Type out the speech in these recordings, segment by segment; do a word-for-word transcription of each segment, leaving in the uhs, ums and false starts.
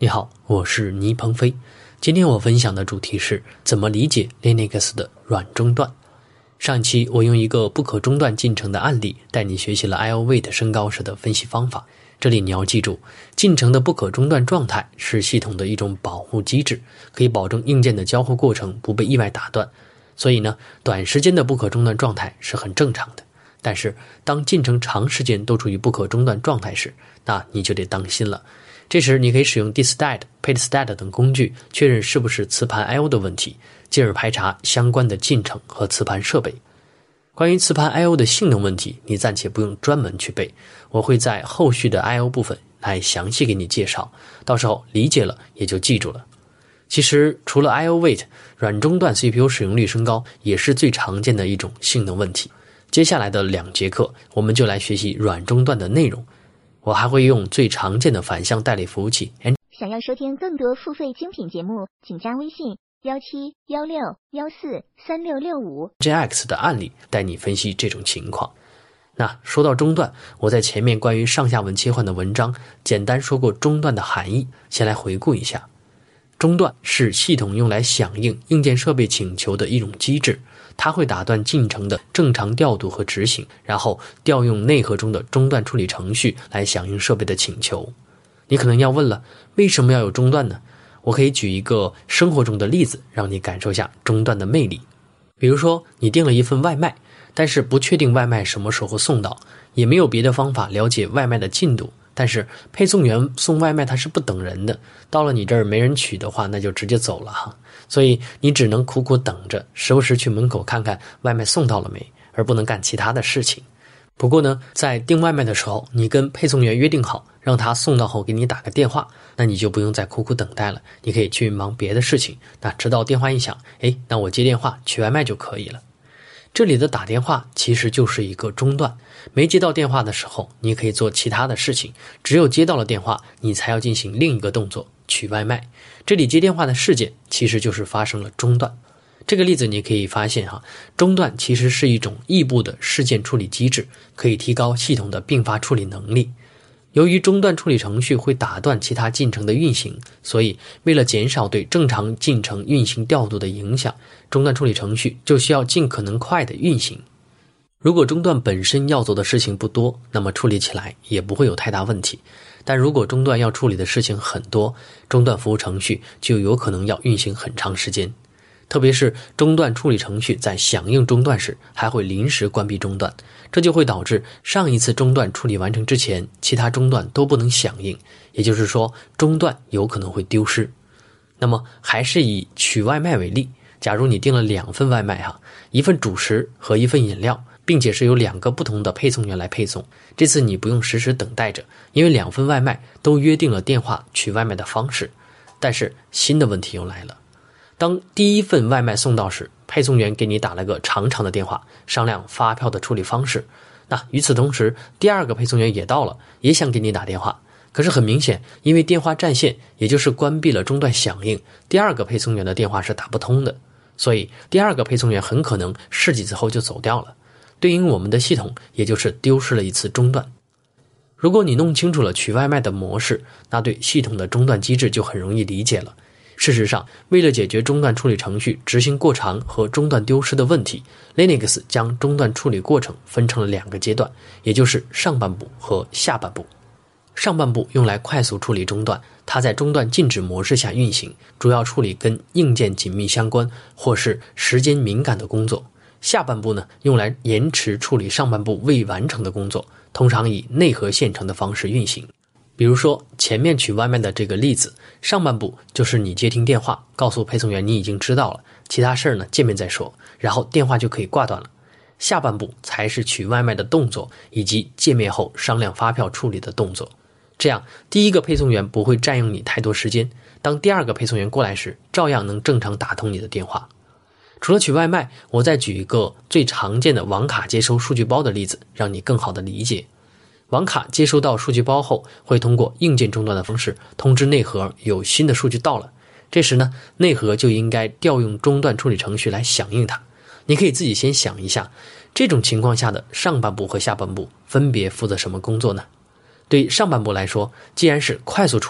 你好，我是倪鹏飞。今天我分享的主题是怎么理解 Linux 的软中断。上期我用一个不可中断进程的案例带你学习了 I O wait 升高时的分析方法。这里你要记住，进程的不可中断状态是系统的一种保护机制，可以保证硬件的交互过程不被意外打断。所以呢，短时间的不可中断状态是很正常的。但是当进程长时间都处于不可中断状态时，那你就得当心了。这时你可以使用 dist-stat、pid-stat 等工具确认是不是磁盘 I O 的问题，进而排查相关的进程和磁盘设备。关于磁盘 I O 的性能问题，你暂且不用专门去背，我会在后续的 I O 部分来详细给你介绍，到时候理解了也就记住了。其实除了 I O wait， 软中断 C P U 使用率升高也是最常见的一种性能问题。接下来的两节课我们就来学习软中断的内容，我还会用最常见的反向代理服务器。 想要收听更多付费精品节目，请加微信一七一六一四三六六五 J X 的案例带你分析这种情况。那说到中断，我在前面关于上下文切换的文章简单说过中断的含义，先来回顾一下。中断是系统用来响应硬件设备请求的一种机制，它会打断进程的正常调度和执行，然后调用内核中的中断处理程序来响应设备的请求。你可能要问了，为什么要有中断呢？我可以举一个生活中的例子，让你感受一下中断的魅力。比如说，你订了一份外卖，但是不确定外卖什么时候送到，也没有别的方法了解外卖的进度，但是配送员送外卖他是不等人的，到了你这儿没人取的话，那就直接走了哈。所以你只能苦苦等着，时不时去门口看看外卖送到了没，而不能干其他的事情。不过呢，在订外卖的时候，你跟配送员约定好，让他送到后给你打个电话，那你就不用再苦苦等待了，你可以去忙别的事情。那直到电话一响，诶，那我接电话取外卖就可以了。这里的打电话其实就是一个中断，没接到电话的时候，你可以做其他的事情，只有接到了电话，你才要进行另一个动作，取外卖。这里接电话的事件其实就是发生了中断。这个例子你可以发现哈，中断其实是一种异步的事件处理机制，可以提高系统的并发处理能力。由于中断处理程序会打断其他进程的运行，所以为了减少对正常进程运行调度的影响，中断处理程序就需要尽可能快的运行。如果中断本身要做的事情不多，那么处理起来也不会有太大问题。但如果中断要处理的事情很多，中断服务程序就有可能要运行很长时间。特别是中断处理程序在响应中断时还会临时关闭中断，这就会导致上一次中断处理完成之前，其他中断都不能响应，也就是说中断有可能会丢失。那么还是以取外卖为例，假如你订了两份外卖哈，一份主食和一份饮料，并且是由两个不同的配送员来配送，这次你不用时时等待着，因为两份外卖都约定了电话取外卖的方式。但是新的问题又来了，当第一份外卖送到时，配送员给你打了个长长的电话，商量发票的处理方式。那与此同时，第二个配送员也到了，也想给你打电话。可是很明显，因为电话占线，也就是关闭了中断响应，第二个配送员的电话是打不通的。所以第二个配送员很可能试几次后就走掉了，对应我们的系统也就是丢失了一次中断。如果你弄清楚了取外卖的模式，那对系统的中断机制就很容易理解了。事实上，为了解决中断处理程序执行过长和中断丢失的问题， Linux 将中断处理过程分成了两个阶段，也就是上半部和下半部。上半部用来快速处理中断，它在中断静止模式下运行，主要处理跟硬件紧密相关或是时间敏感的工作。下半部呢，用来延迟处理上半部未完成的工作，通常以内核线程的方式运行。比如说前面取外卖的这个例子，上半部就是你接听电话，告诉配送员你已经知道了，其他事儿呢见面再说，然后电话就可以挂断了。下半部才是取外卖的动作，以及见面后商量发票处理的动作。这样第一个配送员不会占用你太多时间，当第二个配送员过来时，照样能正常打通你的电话。除了取外卖，我再举一个最常见的网卡接收数据包的例子，让你更好的理解。网卡接收到数据包后，会通过硬件中断的方式通知内核有新的数据到了。这时呢，内核就应该调用中断处理程序来响应它。你可以自己先想一下，这种情况下的上半部和下半部分别负责什么工作呢？对上半部来说，既然是快速处理，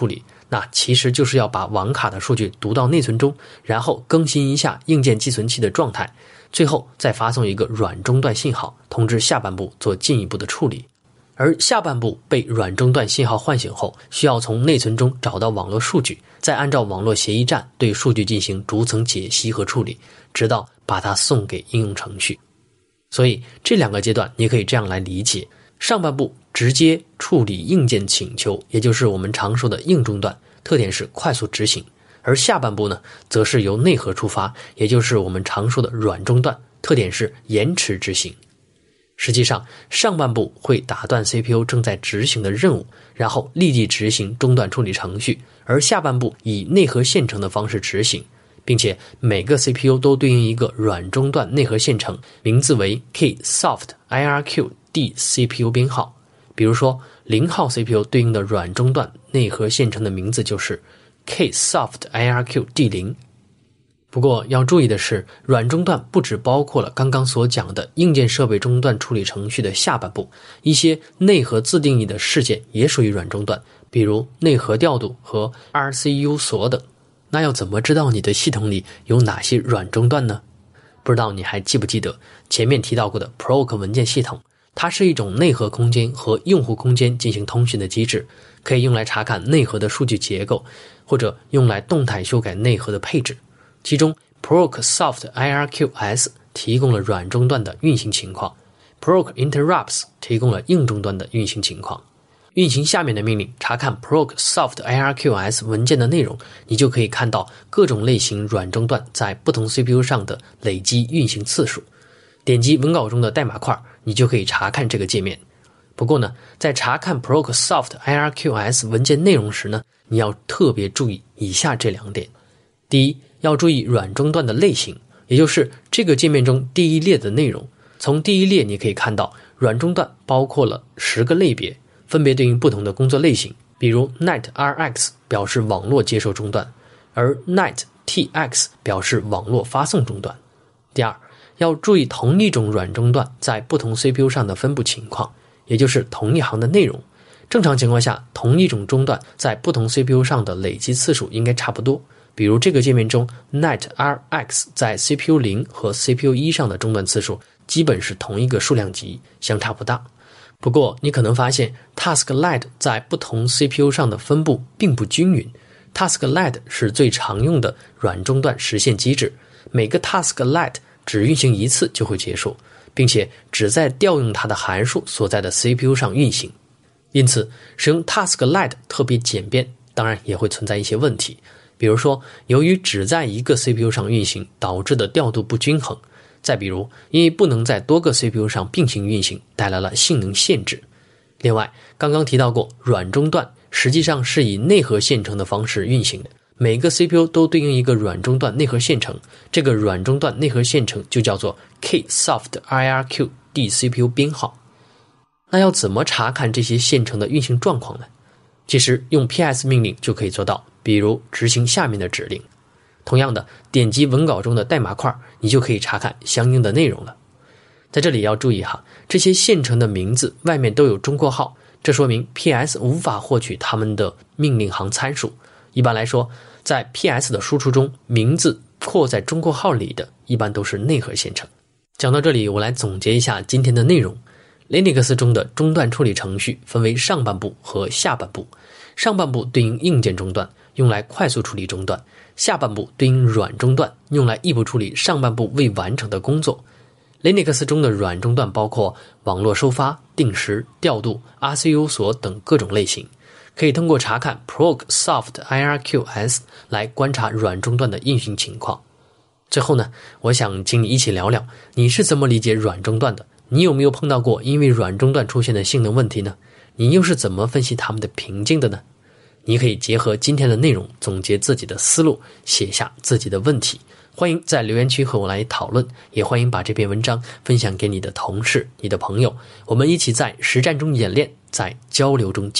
那其实就是要把网卡的数据读到内存中，然后更新一下硬件寄存器的状态，最后再发送一个软中断信号，通知下半部做进一步的处理。而下半部被软中断信号唤醒后，需要从内存中找到网络数据，再按照网络协议站对数据进行逐层解析和处理，直到把它送给应用程序。所以这两个阶段你可以这样来理解，上半部直接处理硬件请求，也就是我们常说的硬中断，特点是快速执行；而下半部呢，则是由内核出发，也就是我们常说的软中断，特点是延迟执行。实际上，上半部会打断 C P U 正在执行的任务，然后立即执行中断处理程序，而下半部以内核线程的方式执行，并且每个 C P U 都对应一个软中断内核线程，名字为 Ksoft I R Q D C P U 编号。比如说零号 C P U 对应的软中断内核线程的名字就是 Ksoft I R Q D 零。不过要注意的是，软中断不只包括了刚刚所讲的硬件设备中断处理程序的下半部，一些内核自定义的事件也属于软中断，比如内核调度和 R C U 锁等。那要怎么知道你的系统里有哪些软中断呢？不知道你还记不记得前面提到过的 Proc 文件系统，它是一种内核空间和用户空间进行通讯的机制，可以用来查看内核的数据结构，或者用来动态修改内核的配置。其中 Procsoft I R Q S 提供了软中断的运行情况， Proc Interrupts 提供了硬中断的运行情况。运行下面的命令，查看 Procsoft I R Q S 文件的内容，你就可以看到各种类型软中断在不同 C P U 上的累积运行次数。点击文稿中的代码块，你就可以查看这个界面。不过呢，在查看 Procsoft I R Q S 文件内容时呢，你要特别注意以下这两点。第一，要注意软中断的类型，也就是这个界面中第一列的内容。从第一列你可以看到，软中断包括了十个类别，分别对应不同的工作类型，比如 NetRx 表示网络接收中断，而 NetTX 表示网络发送中断。第二，要注意同一种软中断在不同 C P U 上的分布情况，也就是同一行的内容。正常情况下，同一种中断在不同 C P U 上的累积次数应该差不多。比如这个界面中 NetRx 在 C P U 零 和 C P U 一 上的中断次数基本是同一个数量级，相差不大。不过你可能发现 TaskLad 在不同 C P U 上的分布并不均匀。 TaskLad 是最常用的软中断实现机制，每个 TaskLad 只运行一次就会结束，并且只在调用它的函数所在的 C P U 上运行。因此使用 TaskLad 特别简便，当然也会存在一些问题，比如说由于只在一个 C P U 上运行导致的调度不均衡，再比如因为不能在多个 C P U 上并行运行带来了性能限制。另外刚刚提到过，软中断实际上是以内核线程的方式运行的，每个 C P U 都对应一个软中断内核线程，这个软中断内核线程就叫做 Ksoft I R Q D C P U 编号。那要怎么查看这些线程的运行状况呢？其实用 P S 命令就可以做到，比如执行下面的指令。同样的，点击文稿中的代码块，你就可以查看相应的内容了。在这里要注意哈，这些线程的名字外面都有中括号，这说明 P S 无法获取它们的命令行参数。一般来说，在 P S 的输出中，名字括在中括号里的一般都是内核线程。讲到这里，我来总结一下今天的内容。Linux 中的中断处理程序分为上半部和下半部，上半部对应硬件中断，用来快速处理中断；下半部对应软中断，用来异步处理上半部未完成的工作。Linux 中的软中断包括网络收发、定时、调度、R C U 锁等各种类型，可以通过查看 Procsoft I R Q S 来观察软中断的运行情况。最后呢，我想请你一起聊聊，你是怎么理解软中断的？你有没有碰到过因为软中断出现的性能问题呢？你又是怎么分析它们的瓶颈的呢？你可以结合今天的内容总结自己的思路，写下自己的问题。欢迎在留言区和我来讨论，也欢迎把这篇文章分享给你的同事、你的朋友，我们一起在实战中演练，在交流中